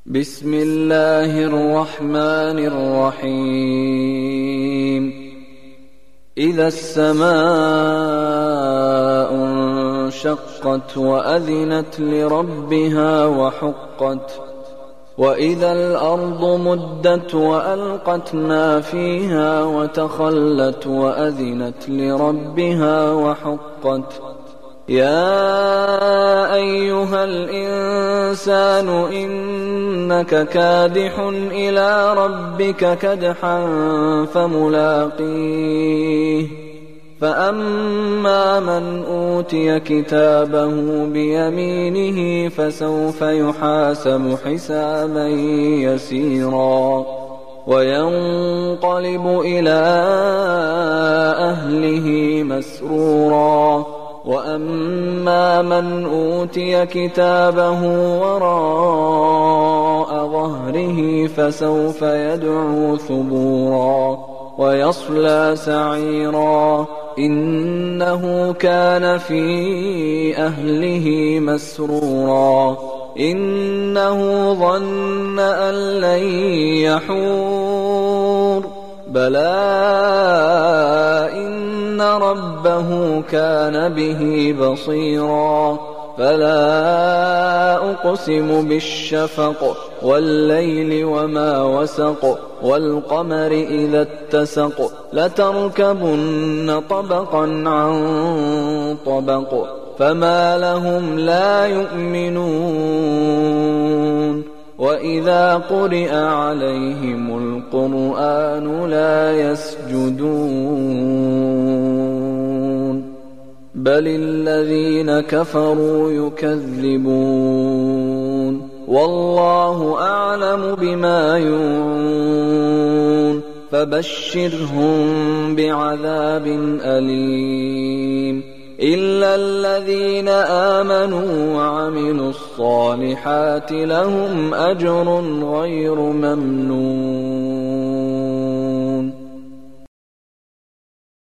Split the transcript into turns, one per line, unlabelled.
بسم الله الرحمن الرحيم إذا السماء انشقت وأذنت لربها وحقت وإذا الأرض مدت وألقت ما فيها وتخلت وأذنت لربها وحقت يا أيها الإنسان إنك كادح إلى ربك كدحا فملاقيه فأما من أوتي كتابه بيمينه فسوف يحاسب حسابا يسيرا وينقلب إلى أهله مسرورا وأما من أوتي كتابه وراء ظهره فسوف يدعو ثبورا ويصلى سعيرا إنه كان في أهله مسرورا إنه ظن أن لن يحور بلى إن ربه كان به بصيرا فلا أقسم بالشفق والليل وما وسق والقمر إذا اتسق لتركبن طبقا عن طبق فما لهم لا يؤمنون وإذا قرئ عليهم القرآن لا يسجدون بل الذين كفروا يكذبون والله أعلم بما يوعون فبشرهم بعذاب أليم إلا الذين آمنوا وعملوا الصالحات لهم أجر غير ممنون